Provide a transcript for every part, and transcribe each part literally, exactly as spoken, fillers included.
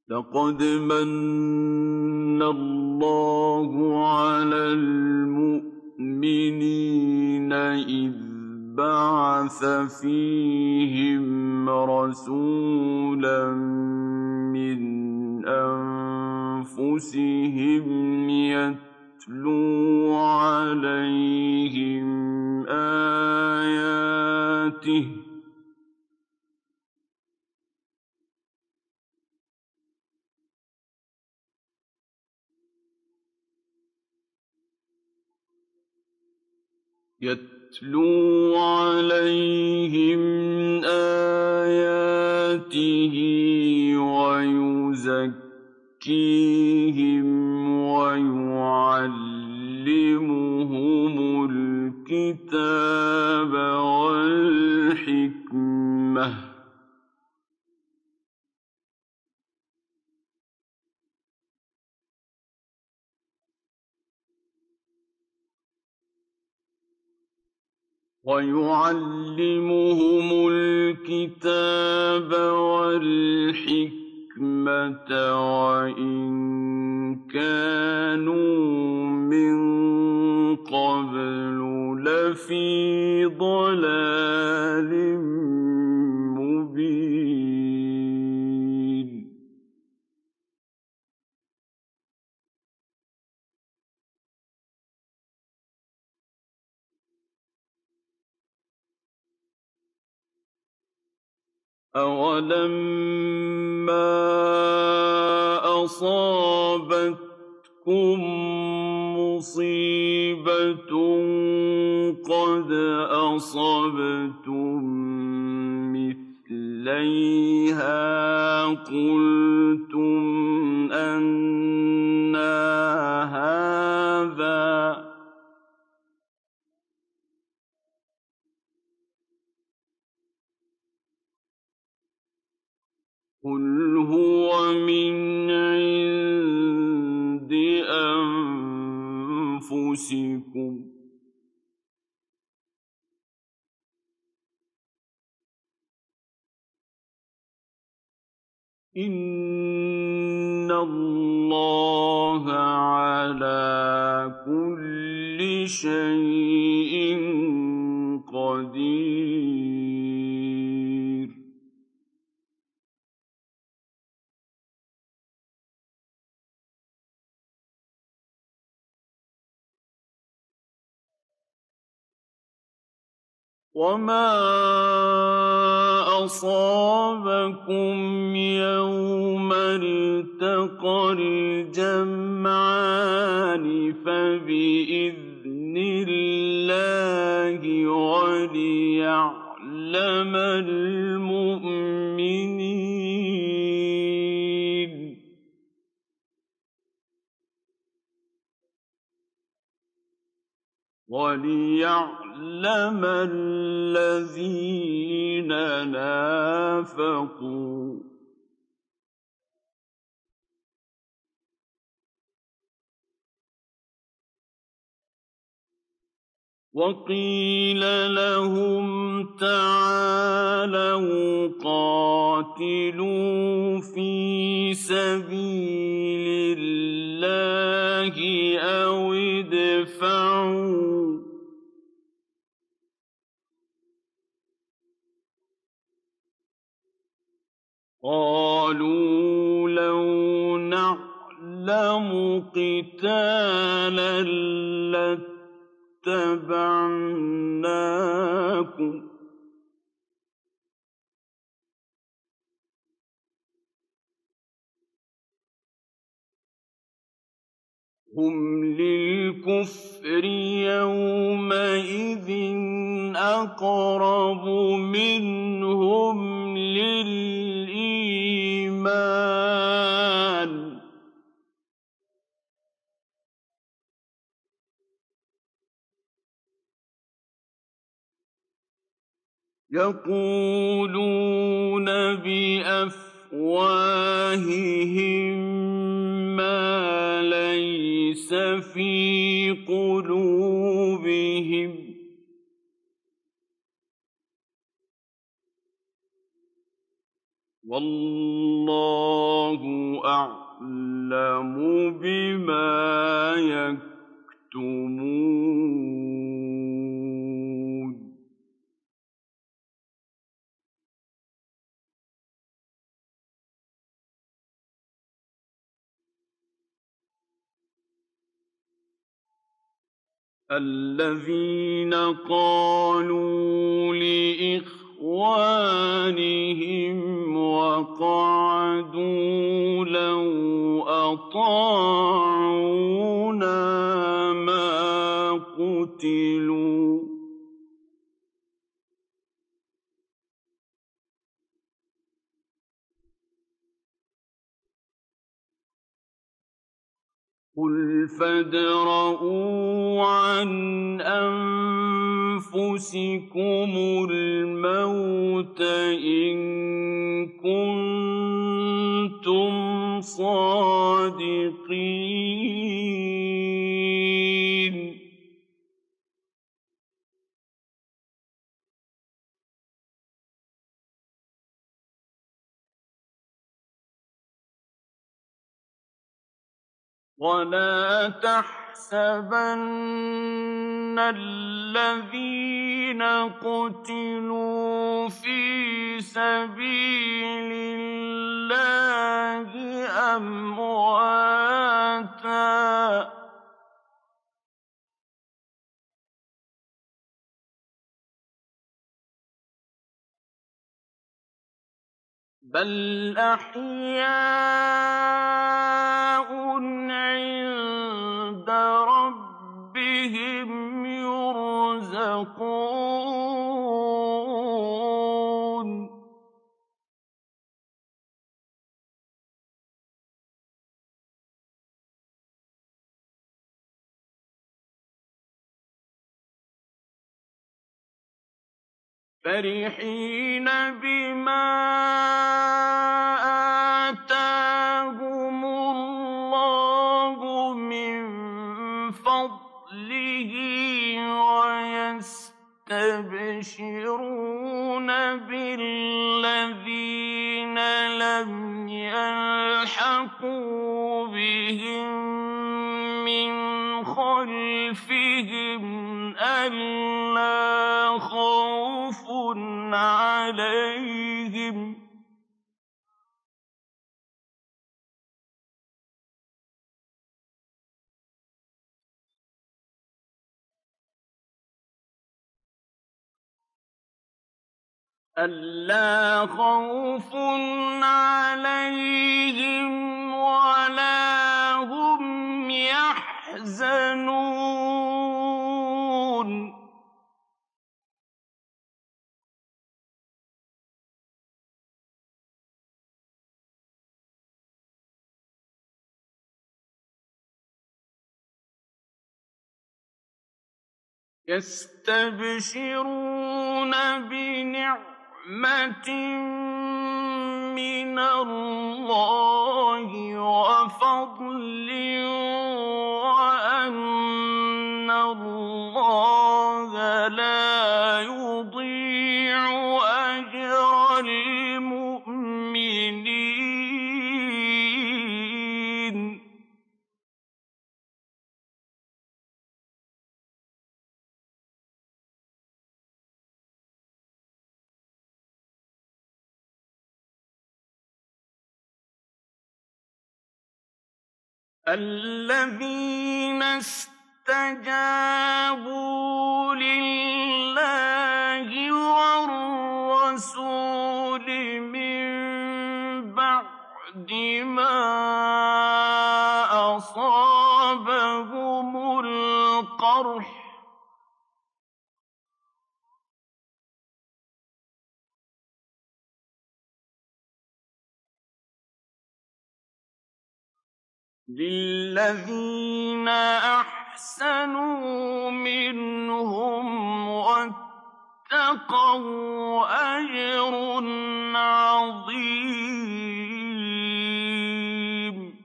لقد مَنَّ اللَّهُ عَلَى الْمُؤْمِنِينَ إِذْ بَعَثَ فِيهِمْ رَسُولًا مِّنْ أَنفُسِهِمْ يَتْلُو عَلَيْهِمْ آيَاتِهِ يَتْلُو عَلَيْهِمْ آيَاتِهِ وَيُزَكِّيهِمْ وَيُعَلِّمُهُمُ الْكِتَابَ وَالْحِكْمَةَ وَيُعَلِّمُهُمُ الْكِتَابَ وَالْحِكْمَةَ وَإِن كَانُوا مِن قَبْلُ لَفِي ضَلَالٍ مُّبِينٍ. أَوَلَمَّا أَصَابَتْكُم مُّصِيبَةٌ قَدْ أَصَبْتُم مِّثْلَيْهَا قُلْتُمْ أَنَّىٰ هَٰذَا ۖ قُلْ هُوَ مِنْ عِندِ أَنفُسِكُمْ ۗ إِنَّ اللَّهَ عَلَىٰ كُلِّ شَيْءٍ قَدِيرٌ. وَمَا أَصَابَكُمْ يَوْمَ الْتَقَى الْجَمْعَانِ فَبِإِذْنِ اللَّهِ وَلِيَعْلَمَ الْمُؤْمِنِينَ. وَلِيَعْلَمَ الَّذِينَ نَافَقُوا ۚ وَقِيلَ لَهُمْ تَعَالَوْا قَاتِلُوا فِي سَبِيلِ اللَّهِ أَوِ ادْفَعُوا ۖ قَالُوا لَوْ نَعْلَمُ قِتَالًا لَّاتَّبَعْنَاكُمْ ۗ هُمْ لِلْكُفْرِ يَوْمَئِذٍ أَقْرَبُ مِنْهُمْ لِلْإِيمَانِ ۚ يَقُولُونَ بِأَفْوَاهِهِم مَّا لَيْسَ فِي قُلُوبِهِمْ ۗ وَاللَّهُ أعلم بما يكتمون الذين قالوا لإخوانهم وقعدوا لو أطاعونا ما قتلوا قل فادرءوا عن أنفسكم الموت إن كنتم صادقين ولا تحسبن الذين قتلوا في سبيل الله أمواتا بل أحياء عند ربهم يرزقون فرحين بما آتاهم الله من فضله ويستبشرون بالذين لم يلحقوا بهم من خلفهم ألا خوف عليهم ألا خوف عليهم ولا هم يحزنون يستبشرون بنعمة من الله وفضل وأن الله لا يضيع أجر المؤمنين الذين استجابوا لله والرسول من بعد ما أصابهم القرح للذين أحسنوا منهم واتقوا أجر عظيم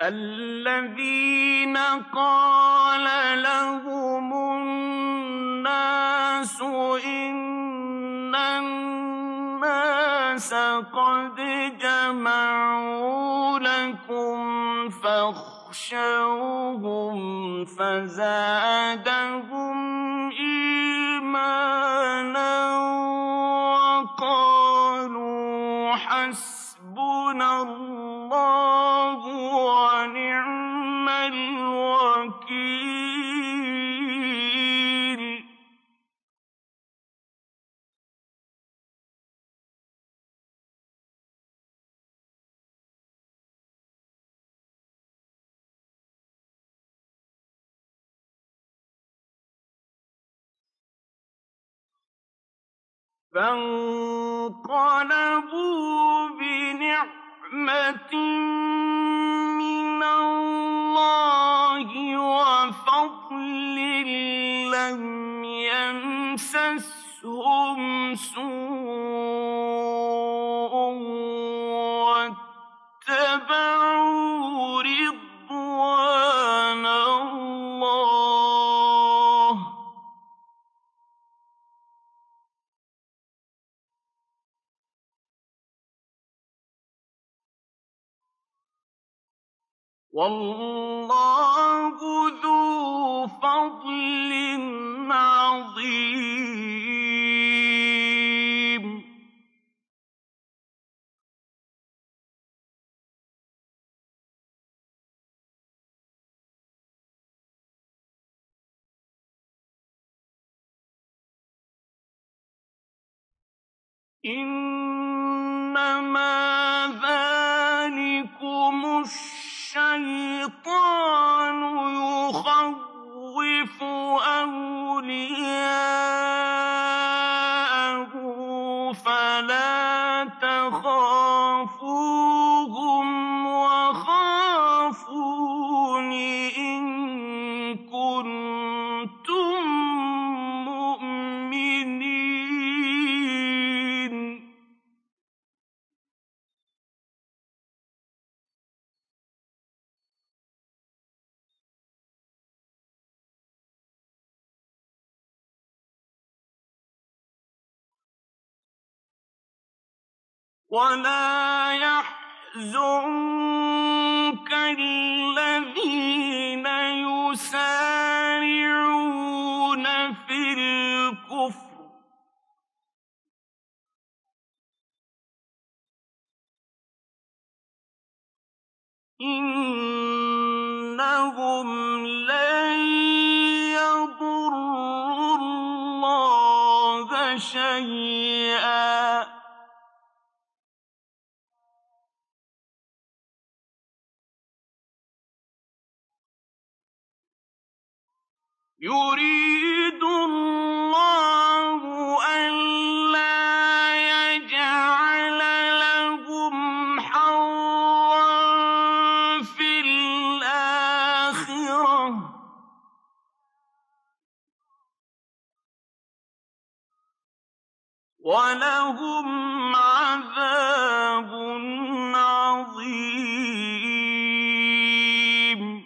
الذين قال لهم الناس إن الناس قد جمعوا لكم فاخشوهم فزادهم إيمانا وقالوا حسبنا الله ونعم الوكيل. فانقلبوا بنعمة من الله وفضل لم يمسسهم سوء واتبعوا رضوان الله والله ذو فضل عظيم. إنما ذلكم الشيطان يخوف أولياءه فلا تخافوهم وخافون إن كنتم مؤمنين. ولا يحزنك الذين يسارعون في الكفر إنهم لن يضروا الله شيئا يريد الله ألا يجعل لهم حظا في الآخرة ولهم عذاب عظيم.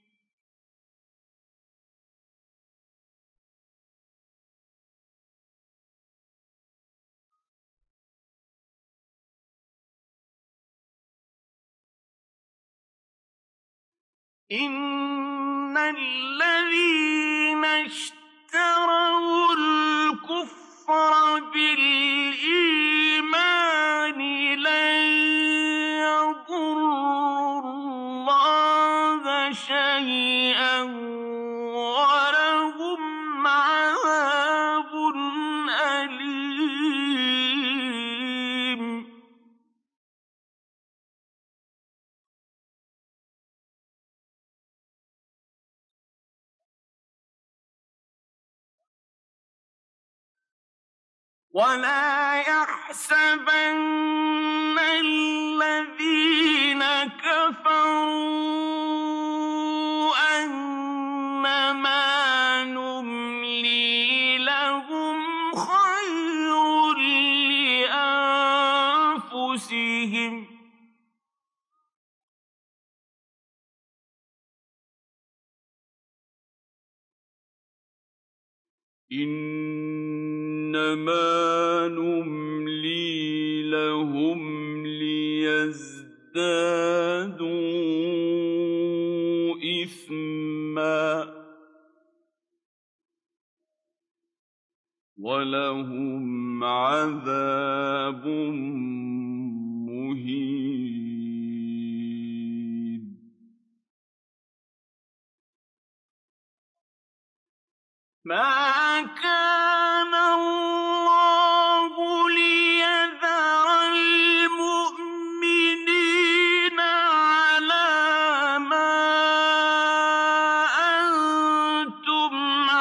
إن الذين اشتروا الكفر بالإيمان لن يضروا الله شيئا ولهم عذاب أليم. ولا يحسبن الذين كفروا أنما نملي لهم خير لأنفسهم إنما نملي لهم ليزدادوا إثما ولهم عذاب مهين. ما كان الله ليذر المؤمنين على ما أنتم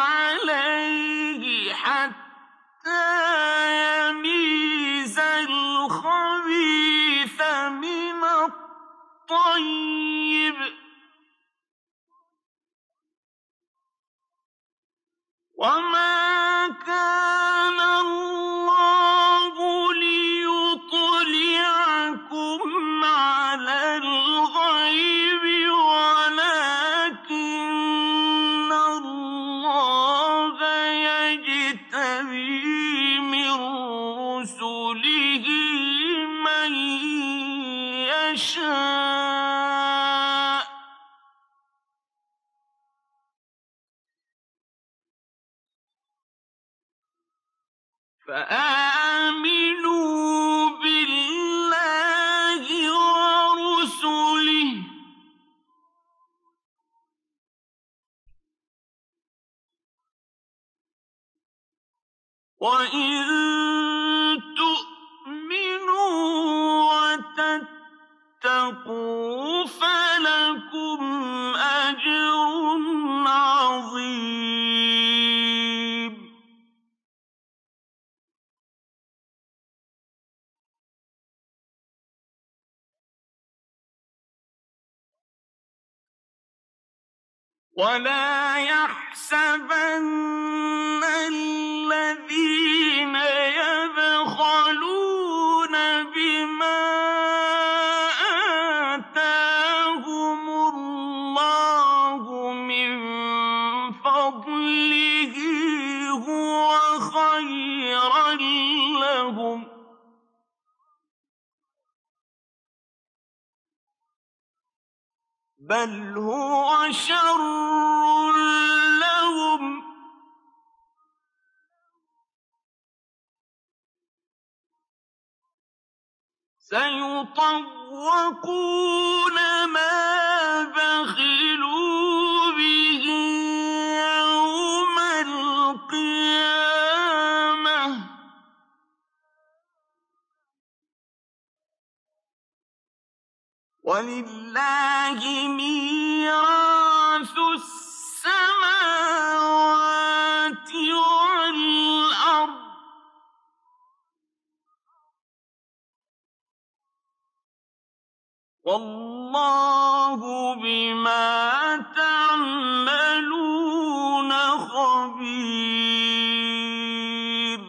عليه حتى يميز الخبيث من الطيب وما كان الله ليطلعكم على الغيب ولكن الله يجتبي من رسله من يشاء فآمنوا بالله ورسله وإن تؤمنوا وتتقوا فلكم أجر عظيم. ولا يحسبن الذين يبخلون بما آتاهم الله من فضله هو خيرا لهم بل هو شر لهم سيطوقون ما بخلوا به يوم القيامة ولله ميراث السماوات والأرض والله بما تعملون خبير.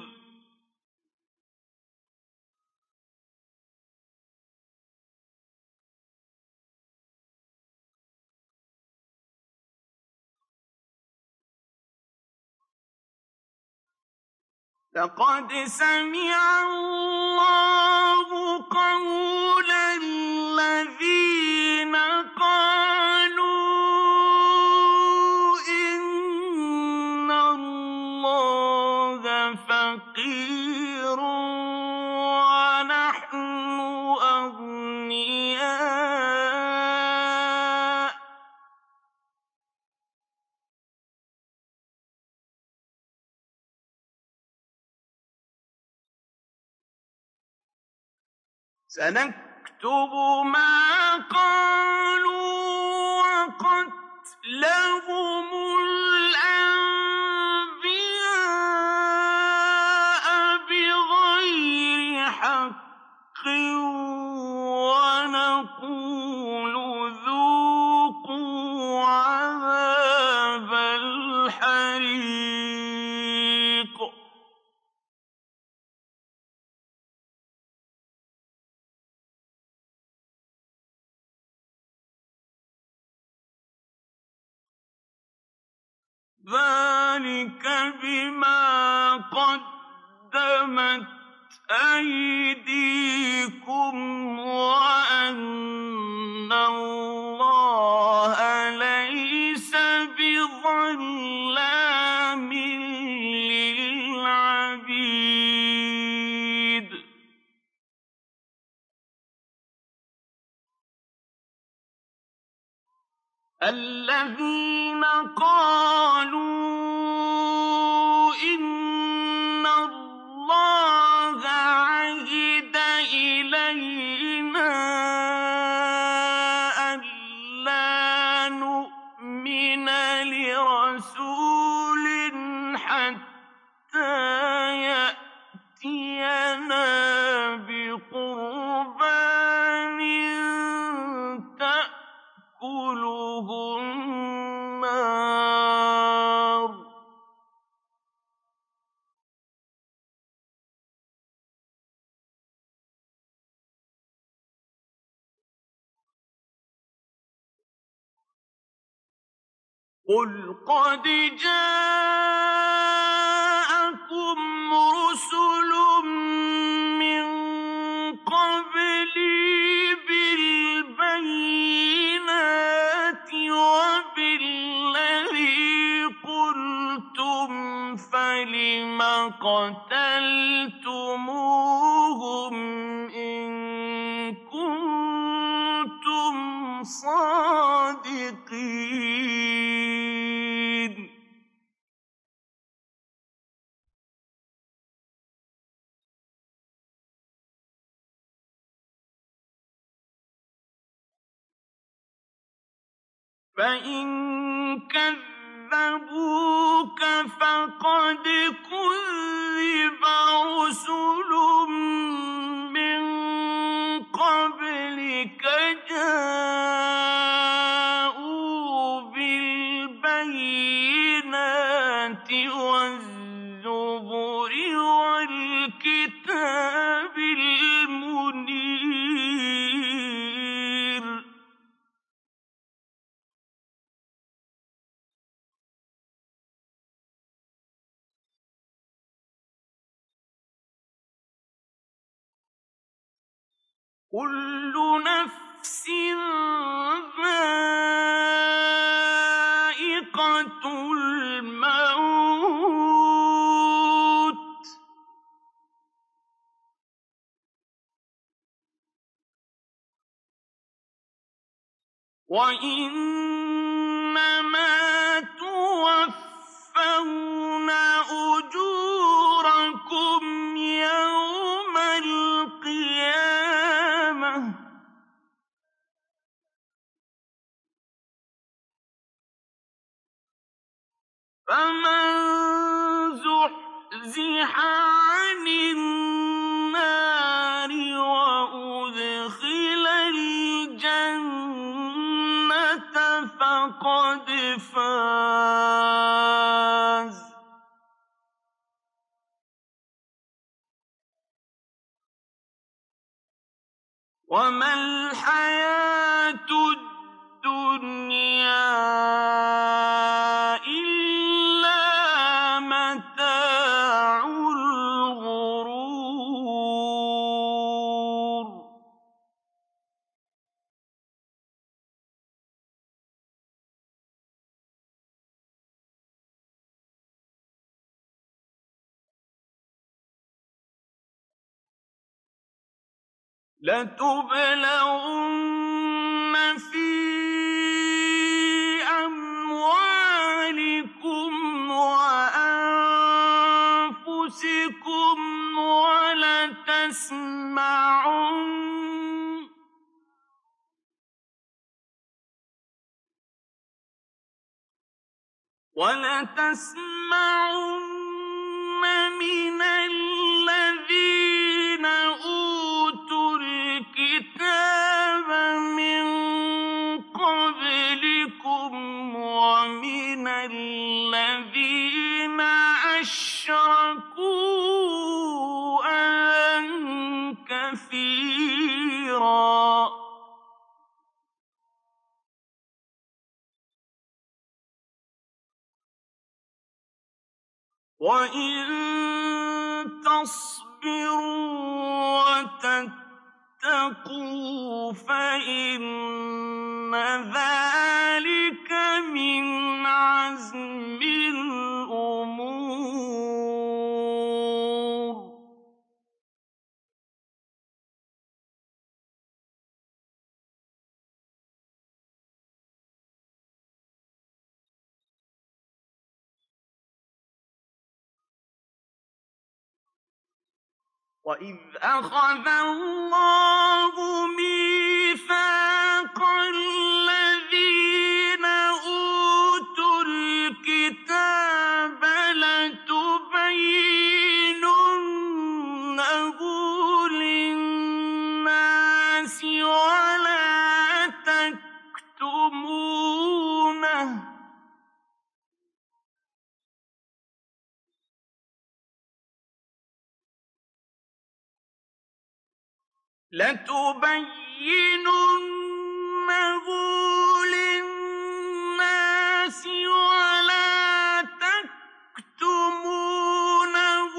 لقد سمع الله قول الذين قالوا إن الله فقير ونحن أغنياء سنكتب ما قالوا وقتلهم الأنبياء بغير حق ونقول ذوقوا عذاب الحريق ذلك ذلك بما قدمت أيديكم وأن الله ليس بظلام للعبيد. الذين قالوا إن الله عهد إلينا ألا نؤمن لرسول حتى يأتينا بقربان تأكله النار قل قد جاءكم رسل من قبلي بالبينات وبالذي قلتم فلم قتلتموهم إن كنتم صادقين. فإن كذبوك فقد كذب رسل من قبلك جاءوا بالبينات والزبر والكتاب المنير. كل نفس ذائقة الموت وإنما توفون أجوركم يوم القيامة فمن زحزح عن النار وأدخل الجنة فقد فاز. وما الحياة الدنيا إلا متاع الغرور. لتبلغن في أموالكم وأنفسكم ولتسمعن ولتسمعن من الذين أوتوا الكتاب من قبلكم ومن الذين أشركوا أذى كثيرا وَإِن تَصْبِرُوا وَتَتَّقُوا فَإِنَّ ذَٰلِكَ مِنْ عَزْمِ الْأُمُورِ. وَإِذْ أَخَذَ اللَّهُ مِيثَاقَ الَّذِينَ أُوتُوا الْكِتَابَ لَتُبَيِّنُنَّهُ لِلنَّاسِ وَلَا تَكْتُمُونَهُ لَتُبَيِّنُنَّهُ لِلنَّاسِ وَلَا تَكْتُمُونَهُ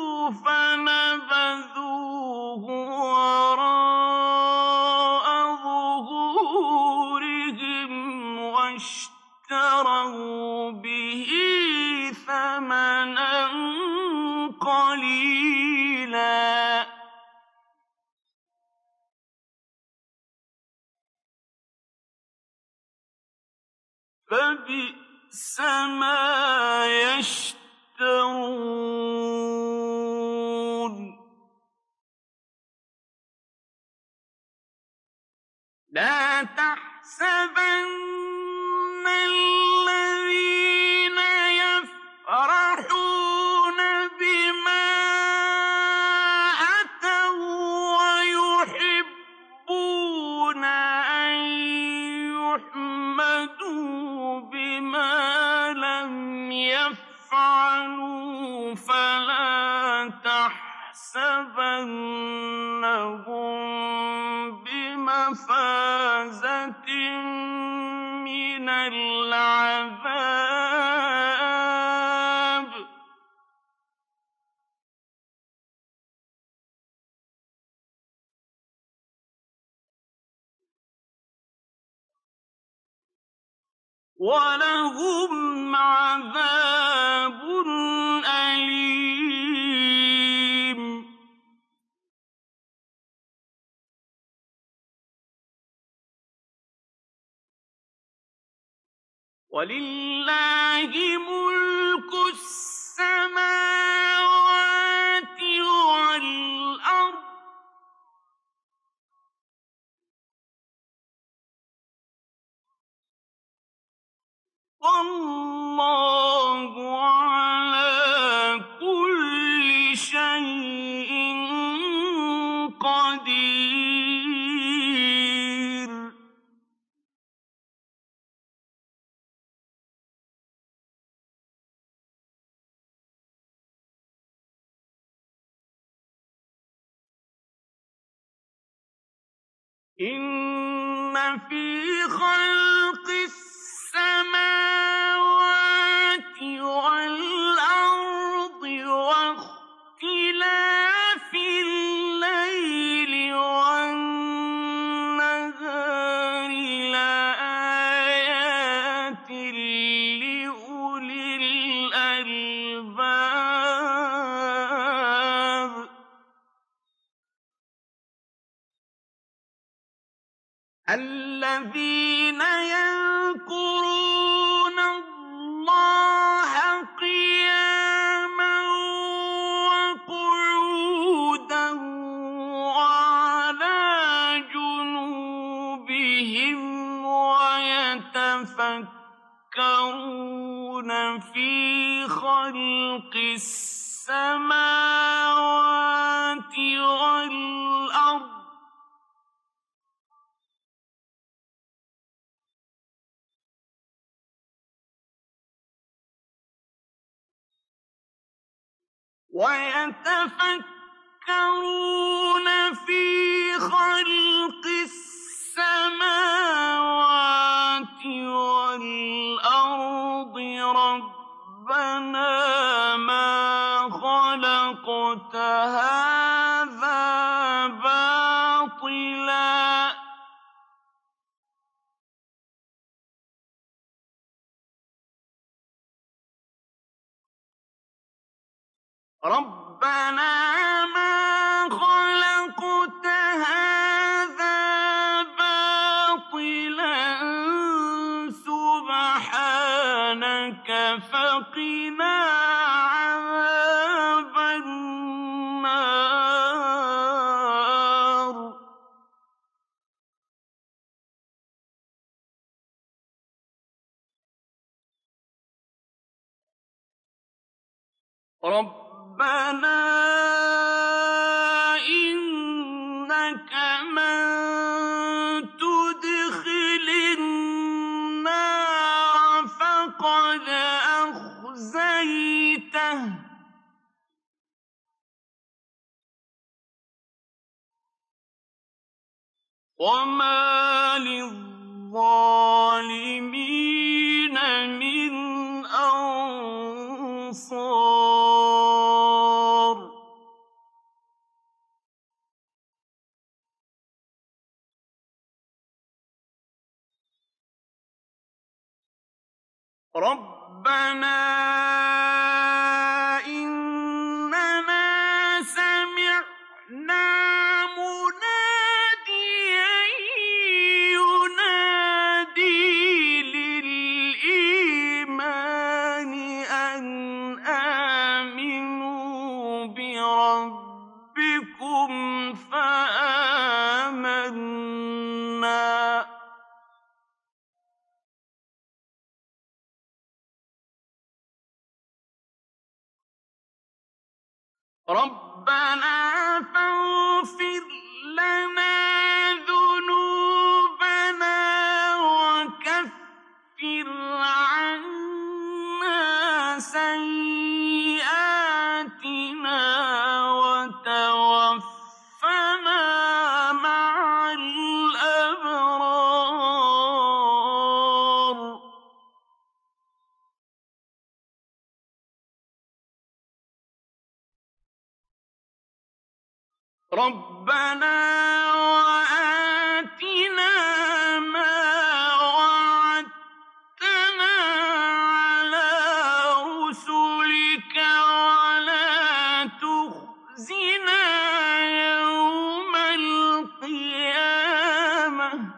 فَنَبَذُوهُ وَرَاءَ ظُهُورِهِمْ وَاشْتَرَوْا بِهِ ثَمَنًا قَلِيلًا فَبِئْسَ مَا يَشْتَرُونَ. لَا تَحْسَبَنَّ الَّذِينَ يَفْرَحُونَ بِمَا أَتَوا وَّيُحِبُّونَ أَن يُحْمَدُوا بِمَا لَمْ يَفْعَلُوا فَلَا تَحْسَبَنَّهُم بِمَفَازَةٍ مِّنَ الْعَذَابِ. وَلَهُمْ عَذَابٌ أَلِيمٌ. وَلِلَّهِ مُلْكُ السَّمَاوَاتِ وَالْأَرْضِ ۚ وَاللَّهُ عَلَىٰ كُلِّ شَيْءٍ قَدِيرٌ. إِنَّ فِي خَلْقِ السَّمَاوَاتِ وَالْأَرْضِ وَاخْتِلَافِ اللَّيْلِ وَالنَّهَارِ لَآيَاتٍ لِّأُولِي الْأَلْبَابِ. الَّذِينَ يَذْكُرُونَ اللَّهَ قِيَامًا وَقُعُودًا وَعَلَىٰ جُنُوبِهِمْ وَيَتَفَكَّرُونَ فِي خَلْقِ السَّمَاوَاتِ وَالْأَرْضِ وَيَتَفَكَّرُونَ فِي خَلْقِ السَّمَاوَاتِ وَالْأَرْضِ رَبَّنَا مَا رَبَّنَا مَا خَلَقْتَ هَٰذَا بَاطِلًا سُبْحَانَكَ فَقِنَا عَذَابَ النَّارِ. رَبَّنَا إِنَّكَ مَن تُدْخِلِ النَّارَ فَقَدْ أَخْزَيْتَهُ ۖ وَمَا لِلظَّالِمِينَ مِنْ أَنصَارٍ. رَبَّنَا إِنَّنَا سَمِعْنَا مُنَادِيًا يُنَادِي لِلْإِيمَانِ أَنْ آمِنُوا بِرَبِّكُمْ فَآمَنَّا ۚ رَبَّنَا فَاغْفِرْ لَنَا ذُنُوبَنَا وَكَفِّرْ عَنَّا سَيِّئَاتِنَا وَتَوَفَّنَا مَعَ الْأَبْرَارِ. رَبَّنَا وَآتِنَا مَا وَعَدتَّنَا عَلَىٰ رُسُلِكَ وَلَا تُخْزِنَا يَوْمَ الْقِيَامَةِ ۗ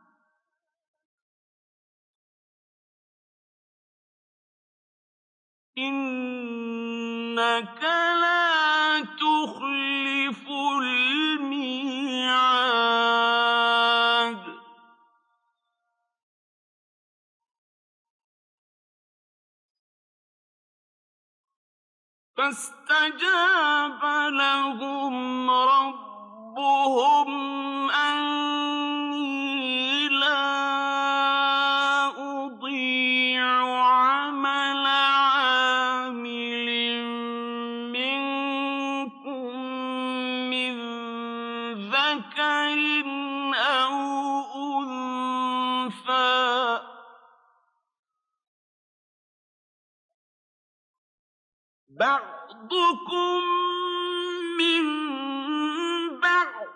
إِنَّكَ لَا تُخْلِفُ الْمِيعَادَ. فَاسْتَجَابَ لَهُمْ رَبُّهُمْ أَنِّي لَا أُضِيعُ عَمَلَ عَامِلٍ مِّنكُم مِّن ذَكَرٍ أَوْ أُنثَىٰ ۖ بَعْضُكُم مِّن بَعْضٍ ۖ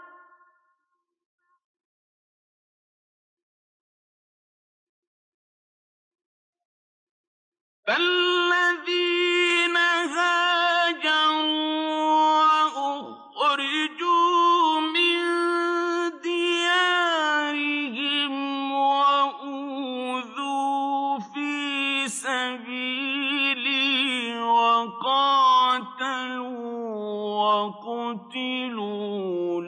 فَالَّذِينَ هَاجَرُوا وَأُخْرِجُوا مِن دِيَارِهِمْ وَأُوذُوا فِي سَبِيلِي وَقَاتَلُوا وَقُتِلُوا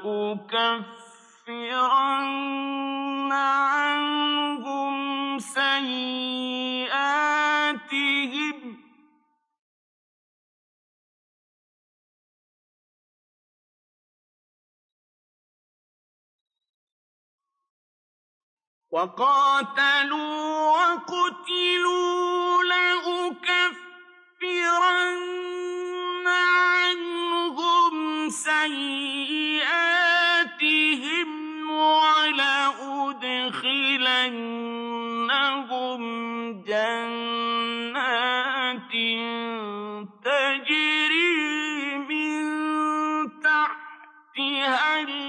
لَأُكَفِّرَنَّ عَنْهُمْ سَيِّئَاتِهِمْ وَقَاتَلُوا وَقُتِلُوا لَأُكَفِّرَنَّ عَنْهُمْ سَيِّئَاتِهِمْ وَلَأُدْخِلَنَّهُمْ جَنَّاتٍ تَجْرِي مِن تَحْتِهَا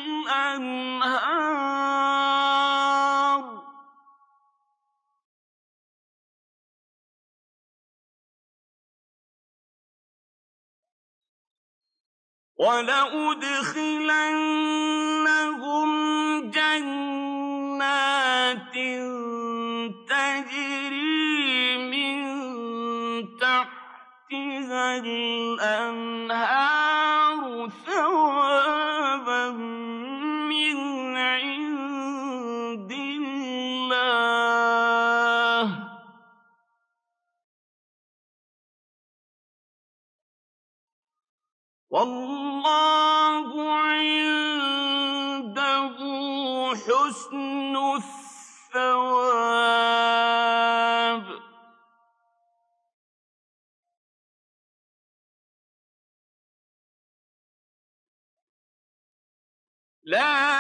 الْأَنْهَارُ وَلَأُدْخِلَنَّهُمْ جَنَّاتٍ تَجْرِي مِن تَحْتِهَا الْأَنْهَارُ ثَوَابًا مِّنْ عِندِ اللَّهِ ۗ وَاللَّهُ عِندَهُ حُسْنُ الثَّوَابِ. لَا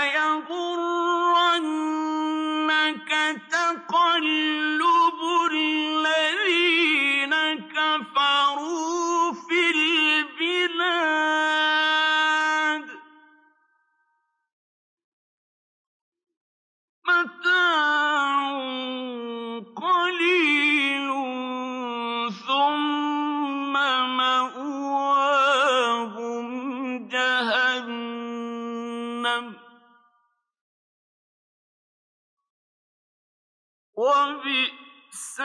يَغُرَّنَّكَ تَقَلُّبُ الَّذِينَ كَفَرُوا فِي الْبِلَادِ ۖ مَتَاعٌ قَلِيلٌ ثُمَّ مَأْوَاهُمْ جَهَنَّمُ ۖ وَبِئْسَ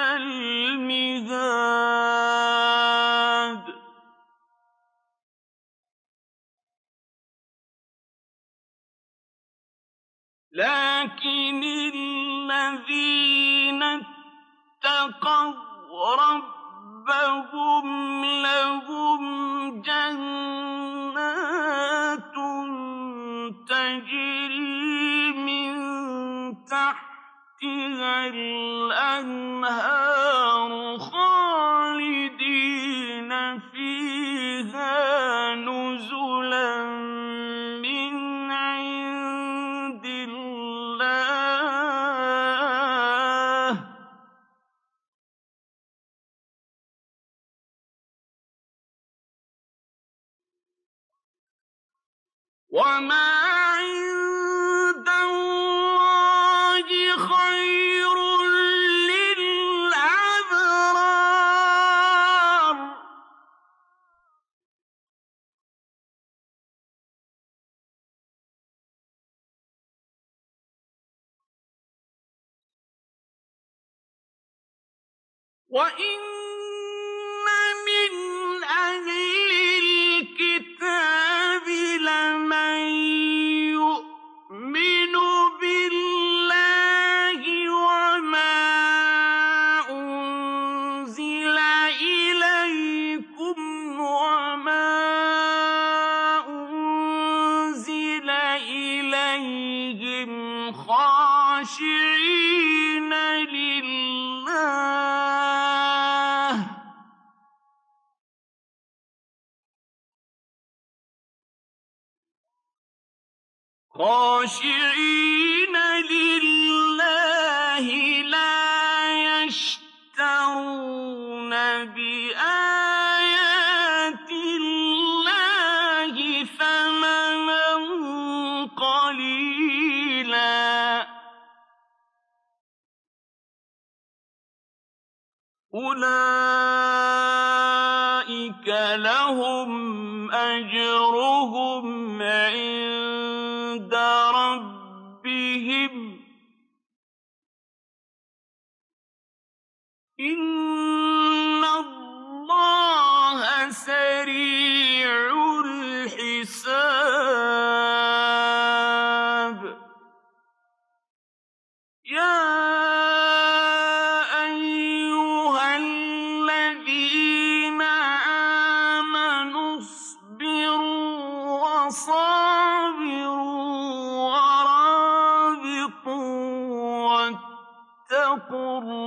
الْمِهَادُ. لَٰكِنِ الَّذِينَ اتَّقَوْا رَبَّهُمْ لَهُمْ جَنَّاتٌ تَجْرِي مِن تَحْتِهَا الْأَنْهَارُ خَالِدِينَ فِيهَا نُزُلًا مِّنْ عِندِ اللَّهِ ۗ وَمَا عِندَ اللَّهِ خَيْرٌ لِّلْأَبْرَارِ. وَإِنَّ مِنْ أَهْلِ الْكِتَابِ لَمَن يُؤْمِنُ بِاللَّهِ وَمَا أُنزِلَ إِلَيْكُمْ وَمَا أُنزِلَ إِلَيْهِمْ خَاشِعِينَ لِلَّهِ خاشعين لله لا يشترون بآيات الله ثمنا قليلا، أولئك لهم أجرهم عند ربهم، إن الله سريع الحساب. يا أيها الذين آمنوا اصبروا وصابروا ورابطوا واتقوا